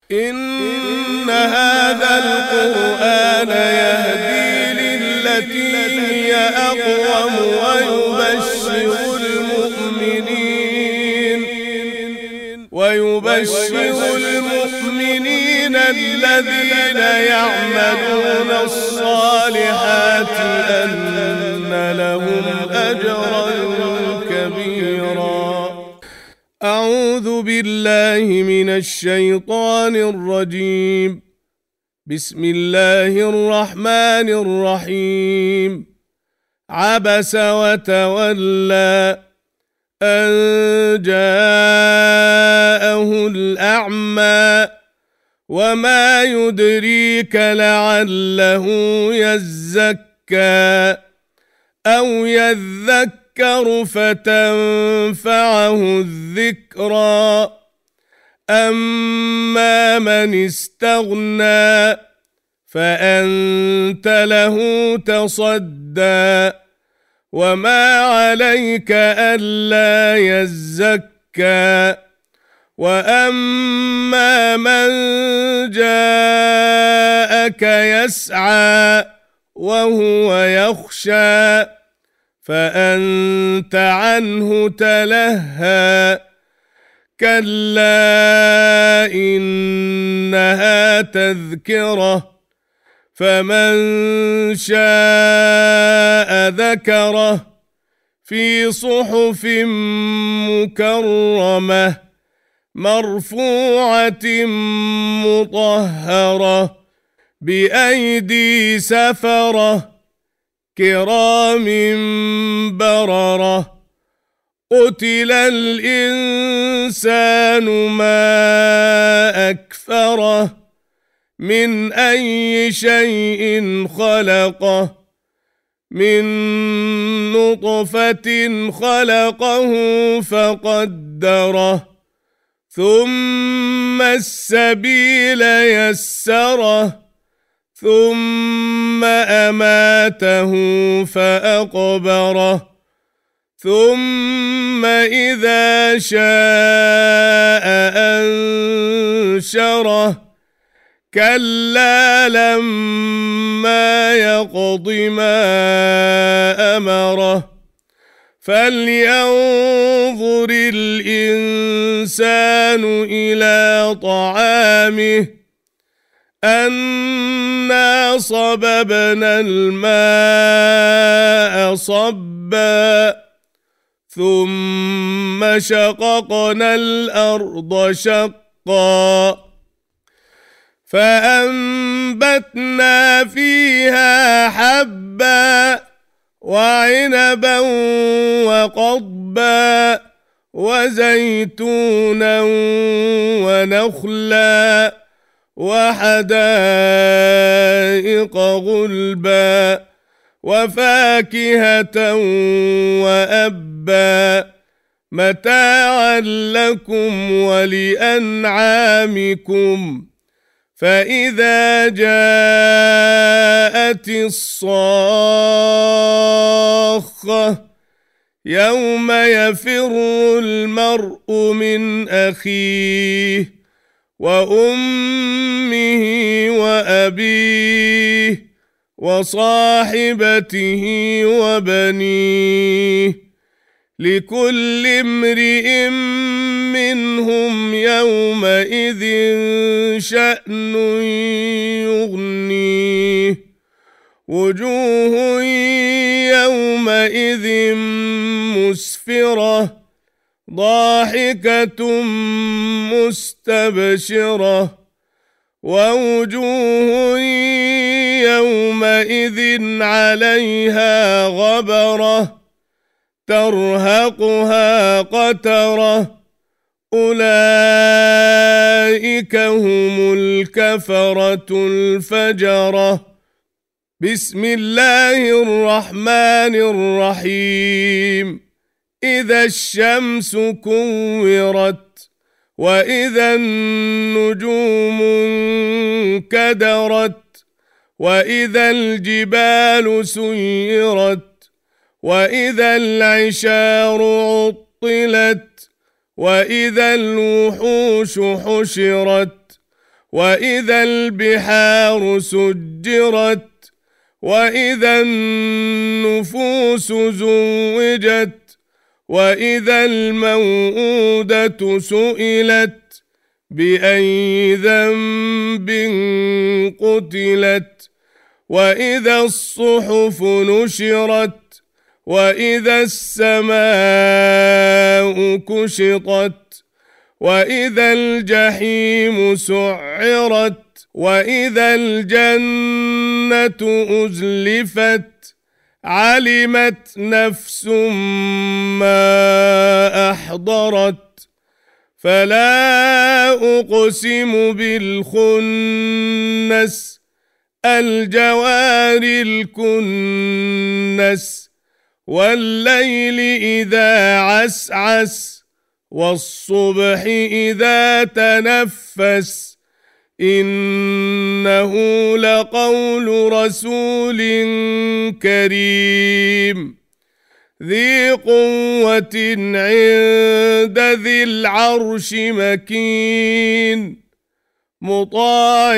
إن هذا القرآن يهدي للتي هي أقوم ويبشر المؤمنين الذين يعملون الصالحات أن لهم أجرا كبيرا. أعوذ بالله من الشيطان الرجيم. بسم الله الرحمن الرحيم. عبس وتولى أن جاءه الأعمى وما يدريك لعله يزكى أو يذكر فتنفعه الذكرى. أما من استغنى فأنت له تصدى وما عليك ألا يزكى. وأما من جاءك يسعى وهو يخشى فأنت عنه تلهى. كلا إنها تذكرة فمن شاء ذكره في صحف مكرمة مرفوعة مطهرة بأيدي سفرة كرام بررة. قتل الإنسان ما أكفره من أي شيء خلقه من نطفة خلقه فقدره ثم السبيل يسره ثم أماته فأقبره ثم إذا شاء أنشره. كلا لما يقض ما أمره. فلينظر الإنسان إلى طعامه أنا صببنا الماء صبا ثم شققنا الأرض شقا فأنبتنا فيها حبا وعنبا وقضبا وزيتونا ونخلا وحدائق غلبا وفاكهة وأبا متاعا لكم ولأنعامكم. فإذا جاءت الصاخة يوم يفر المرء من أخيه وأمه وأبيه وصاحبته وبنيه لكل امرئ منهم يومئذ شأن يغنيه. وجوه يومئذ مسفرة ضاحكة مستبشرة ووجوه يومئذ عليها غبرة ترهقها قترة. أولئك هم الكفرة الفجرة. بسم الله الرحمن الرحيم. إذا الشمس كورت وإذا النجوم انكدرت وإذا الجبال سيرت وإذا العشار عطلت وإذا الوحوش حشرت وإذا البحار سجرت وإذا النفوس زوجت وإذا الموءودة سئلت بأي ذنب قتلت وإذا الصحف نشرت وإذا السماء كشطت وإذا الجحيم سعرت وإذا الجنة أزلفت علمت نفس ما أحضرت فلا أقسم بالخنس الجوار الكنس والليل إذا عسعس والصبح إذا تنفس إنه لقول رسول كريم ذي قوة عند ذي العرش مكين مطاع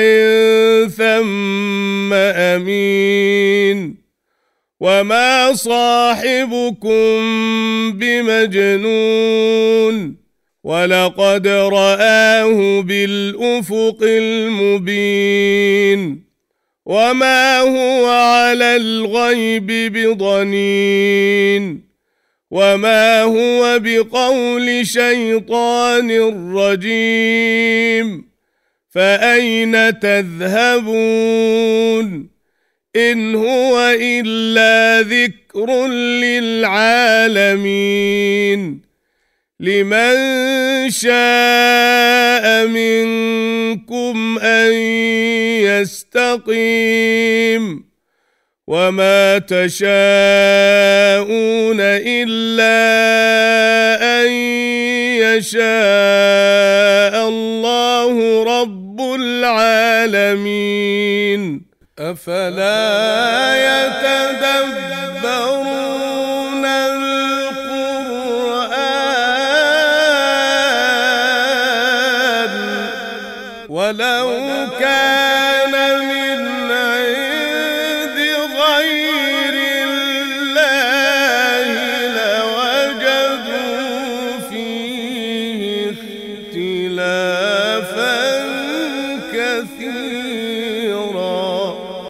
ثم أمين وما صاحبكم بمجنون ولقد رآه بالأفق المبين وما هو على الغيب بضنين وما هو بقول شيطان رجيم فأين تذهبون إن هو إلا ذكر للعالمين لمن شاء منكم أن يستقيم وما تشاءون إلا أن يشاء الله رب العالمين أفلا يتدبرون القرآن ولو كان